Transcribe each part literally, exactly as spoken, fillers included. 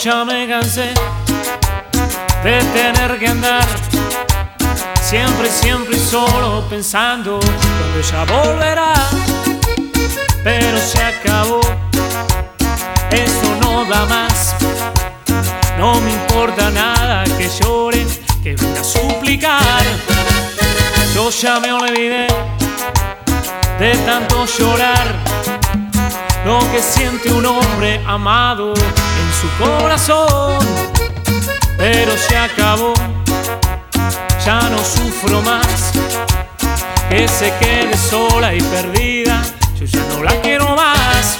ya me cansé de tener que andar siempre, siempre y solo pensando cuando ella volverá. Pero se acabó, eso no da más. No me importa nada que llore, que venga a suplicar. Yo ya me olvidé de tanto llorar lo que siente un hombre amado en su corazón. Pero se acabó, ya no sufro más. Que se quede sola y perdida, yo ya no la quiero más.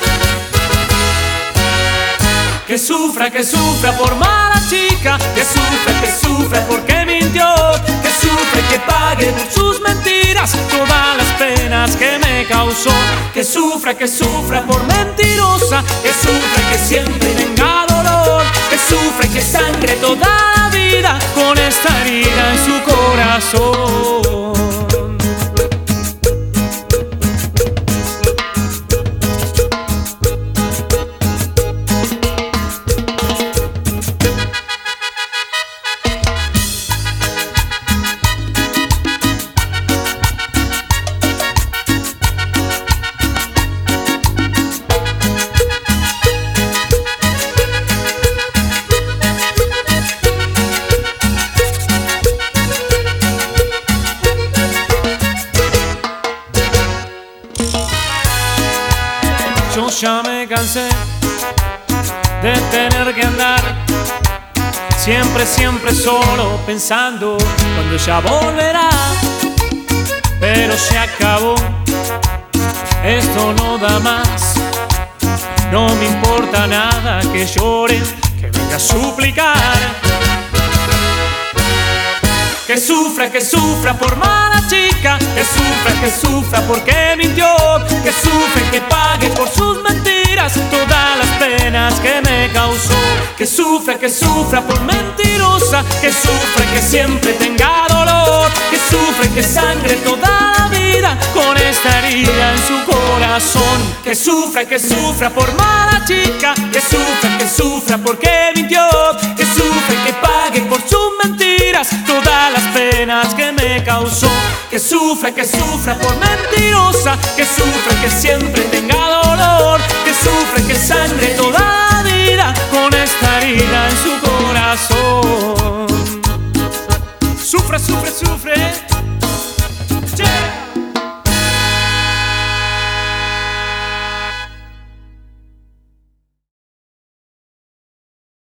Que sufra, que sufra por mala chica, que sufra, que sufra porque mintió, que sufra y que pague por sus mentiras todas las penas que me causó. Que sufra, que sufra por mentirosa, que sufra y que siempre tenga dolor, que sufra y que sangre toda la vida con esta herida en su corazón. Yo ya me cansé de tener que andar siempre, siempre solo pensando cuando ella volverá. Pero se acabó, esto no da más. No me importa nada que llore, que venga a suplicar. Que sufra, que sufra por mala chica, que sufra, que sufra porque mintió, que sufra y que pague por sus mentiras todas las penas que me causó. Que sufra, que sufra por mentirosa, que sufra y que siempre tenga dolor, que sufra y que sangre toda la vida con esta herida en su corazón. Que sufra, que sufra por mala chica, que sufra, que sufra porque mintió, que sufra y que pague por sus mentiras todas las penas que me causó. Que sufra, que sufra por mentirosa, que sufra y que siempre tenga dolor,